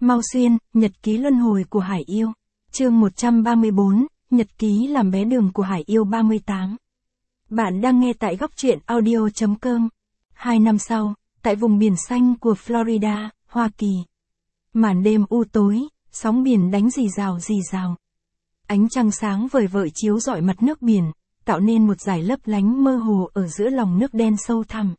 Mao Xuyên, Nhật ký luân hồi của Hải Yêu. Chương 134, Nhật ký làm bé đường của Hải Yêu 38. Bạn đang nghe tại góc truyện audio.com. 2 năm sau, tại vùng biển xanh của Florida, Hoa Kỳ. Màn đêm u tối, sóng biển đánh rì rào. Ánh trăng sáng vời vợi chiếu rọi mặt nước biển, tạo nên một dải lấp lánh mơ hồ ở giữa lòng nước đen sâu thẳm.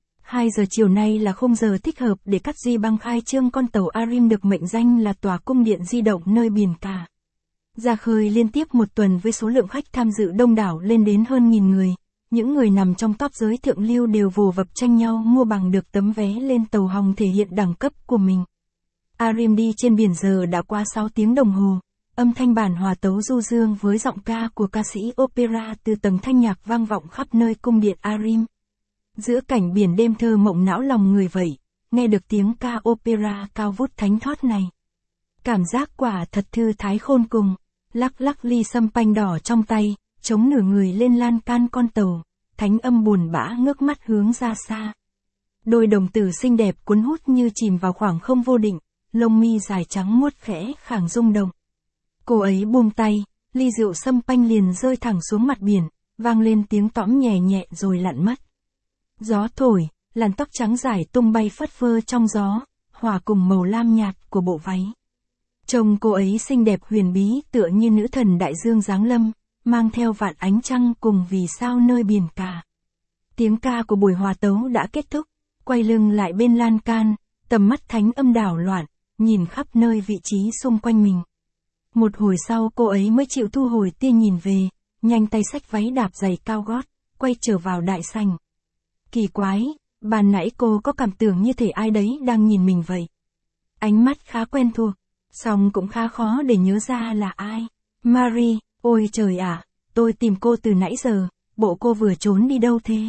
2 giờ chiều nay là khung giờ thích hợp để Cát Duy Bang khai trương con tàu Arim được mệnh danh là tòa cung điện di động nơi biển cả. Ra khơi liên tiếp một tuần với số lượng khách tham dự đông đảo lên đến hơn 1.000 người. Những người nằm trong top giới thượng lưu đều vồ vập tranh nhau mua bằng được tấm vé lên tàu hồng thể hiện đẳng cấp của mình. Arim đi trên biển giờ đã qua 6 tiếng đồng hồ. Âm thanh bản hòa tấu du dương với giọng ca của ca sĩ opera từ tầng thanh nhạc vang vọng khắp nơi cung điện Arim. Giữa cảnh biển đêm thơ mộng não lòng người vậy, nghe được tiếng ca opera cao vút thánh thót này. Cảm giác quả thật thư thái khôn cùng, lắc ly sâm panh đỏ trong tay, chống nửa người lên lan can con tàu, thánh âm buồn bã ngước mắt hướng ra xa. Đôi đồng tử xinh đẹp cuốn hút như chìm vào khoảng không vô định, lông mi dài trắng muốt khẽ khàng rung động. Cô ấy buông tay, ly rượu sâm panh liền rơi thẳng xuống mặt biển, vang lên tiếng tõm nhẹ nhẹ rồi lặn mất. Gió thổi, làn tóc trắng dài tung bay phất phơ trong gió, hòa cùng màu lam nhạt của bộ váy. Trông cô ấy xinh đẹp huyền bí tựa như nữ thần đại dương giáng lâm, mang theo vạn ánh trăng cùng vì sao nơi biển cả. Tiếng ca của buổi hòa tấu đã kết thúc, quay lưng lại bên lan can, tầm mắt thánh âm đảo loạn, nhìn khắp nơi vị trí xung quanh mình. Một hồi sau cô ấy mới chịu thu hồi tia nhìn về, nhanh tay xách váy đạp giày cao gót, quay trở vào đại sảnh. Kỳ quái, ban nãy cô có cảm tưởng như thể ai đấy đang nhìn mình vậy. Ánh mắt khá quen thuộc, song cũng khá khó để nhớ ra là ai. Marie, ôi trời ạ, tôi tìm cô từ nãy giờ, bộ cô vừa trốn đi đâu thế?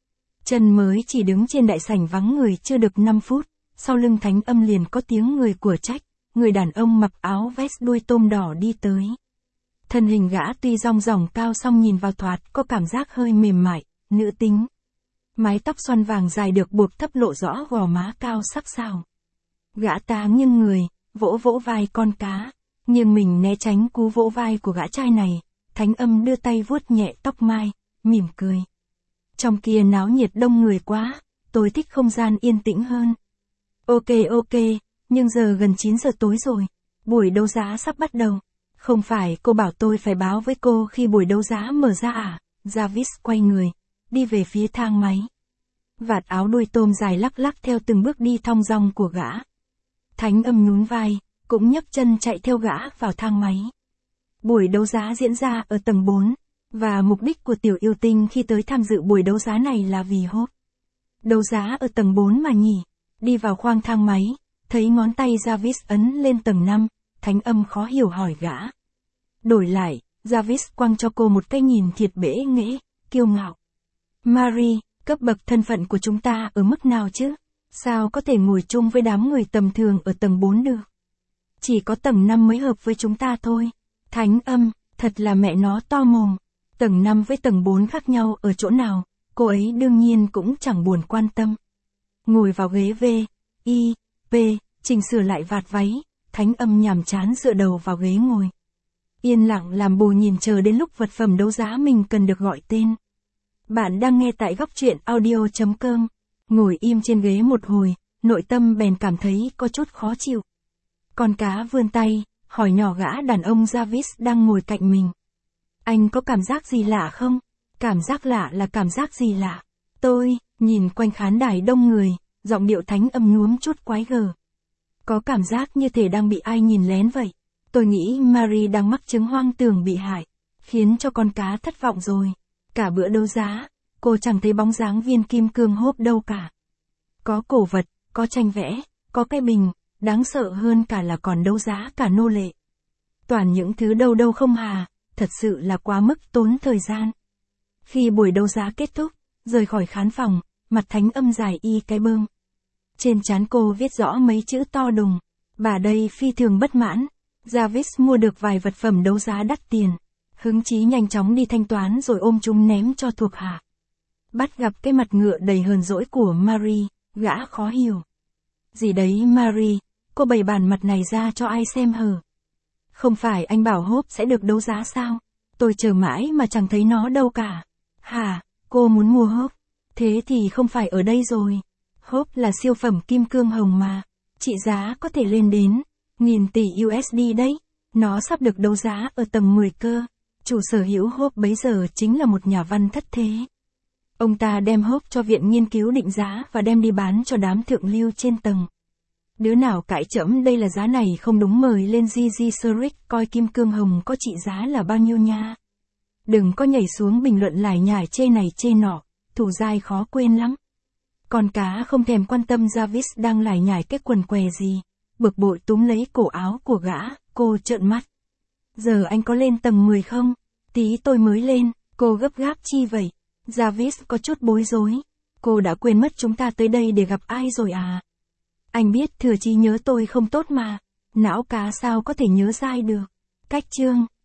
Chân mới chỉ đứng trên đại sảnh vắng người chưa được 5 phút, sau lưng thánh âm liền có tiếng người của trách, người đàn ông mặc áo vest đuôi tôm đỏ đi tới. Thân hình gã tuy rong ròng cao song nhìn vào thoạt có cảm giác hơi mềm mại, nữ tính. Mái tóc xoăn vàng dài được buộc thấp lộ rõ gò má cao sắc sảo. Gã ta nghiêng người, vỗ vai con cá, nhưng mình né tránh cú vỗ vai của gã trai này, thánh âm đưa tay vuốt nhẹ tóc mai, mỉm cười. Trong kia náo nhiệt đông người quá, tôi thích không gian yên tĩnh hơn. Ok, nhưng giờ gần 9 giờ tối rồi, buổi đấu giá sắp bắt đầu. Không phải cô bảo tôi phải báo với cô khi buổi đấu giá mở ra à? Jarvis quay người, đi về phía thang máy. Vạt áo đuôi tôm dài lắc theo từng bước đi thong dong của gã. Thánh âm nhún vai, cũng nhấc chân chạy theo gã vào thang máy. Buổi đấu giá diễn ra ở tầng 4, và mục đích của tiểu yêu tinh khi tới tham dự buổi đấu giá này là vì hốt. Đấu giá ở tầng 4 mà nhỉ? Đi vào khoang thang máy, thấy ngón tay Jarvis ấn lên tầng 5, thánh âm khó hiểu hỏi gã. Đổi lại, Jarvis quăng cho cô một cái nhìn thiệt bẽ nghễ, kiêu ngạo. Marie, cấp bậc thân phận của chúng ta ở mức nào chứ? Sao có thể ngồi chung với đám người tầm thường ở tầng 4 được? Chỉ có tầng 5 mới hợp với chúng ta thôi. Thánh âm, thật là mẹ nó to mồm. Tầng 5 với tầng 4 khác nhau ở chỗ nào, cô ấy đương nhiên cũng chẳng buồn quan tâm. Ngồi vào ghế V, I, P, chỉnh sửa lại vạt váy, thánh âm nhàm chán dựa đầu vào ghế ngồi. Yên lặng làm bù nhìn chờ đến lúc vật phẩm đấu giá mình cần được gọi tên. Bạn đang nghe tại góc truyện audio.com. Ngồi im trên ghế một hồi, nội tâm bèn cảm thấy có chút khó chịu. Con cá vươn tay, hỏi nhỏ gã đàn ông Jarvis đang ngồi cạnh mình. Anh có cảm giác gì lạ không? Cảm giác lạ là cảm giác gì lạ? Tôi, nhìn quanh khán đài đông người, giọng điệu thánh âm nhuốm chút quái gở. Có cảm giác như thể đang bị ai nhìn lén vậy. Tôi nghĩ Marie đang mắc chứng hoang tưởng bị hại, khiến cho con cá thất vọng rồi. Cả bữa đấu giá, cô chẳng thấy bóng dáng viên kim cương hốp đâu cả. Có cổ vật, có tranh vẽ, có cái bình, đáng sợ hơn cả là còn đấu giá cả nô lệ. Toàn những thứ đâu không hà, thật sự là quá mức tốn thời gian. Khi buổi đấu giá kết thúc, rời khỏi khán phòng, mặt thánh âm dài y cái bơm. Trên trán cô viết rõ mấy chữ to đùng. Bà đây phi thường bất mãn. Jarvis mua được vài vật phẩm đấu giá đắt tiền. Hứng chí nhanh chóng đi thanh toán rồi ôm chúng ném cho thuộc hạ. Bắt gặp cái mặt ngựa đầy hờn dỗi của Marie, gã khó hiểu. Gì đấy Marie, cô bày bản mặt này ra cho ai xem hờ? Không phải anh bảo Hope sẽ được đấu giá sao? Tôi chờ mãi mà chẳng thấy nó đâu cả. Hả, cô muốn mua Hope? Thế thì không phải ở đây rồi. Hope là siêu phẩm kim cương hồng mà. Trị giá có thể lên đến 1.000 tỷ USD đấy. Nó sắp được đấu giá ở tầng 10 cơ. Chủ sở hữu Hope bấy giờ chính là một nhà văn thất thế. Ông ta đem Hope cho viện nghiên cứu định giá và đem đi bán cho đám thượng lưu trên tầng. Đứa nào cãi trẫm đây là giá này không đúng mời lên GG Zurich coi kim cương hồng có trị giá là bao nhiêu nha. Đừng có nhảy xuống bình luận lải nhải chê này chê nọ, thủ dai khó quên lắm. Con cá không thèm quan tâm Jarvis đang lải nhải cái quần què gì. Bực bội túm lấy cổ áo của gã, cô trợn mắt. Giờ anh có lên tầng 10 không? Tí tôi mới lên, cô gấp gáp chi vậy? Jarvis có chút bối rối. Cô đã quên mất chúng ta tới đây để gặp ai rồi à? Anh biết thừa trí nhớ tôi không tốt mà. Não cá sao có thể nhớ dai được. Cách chương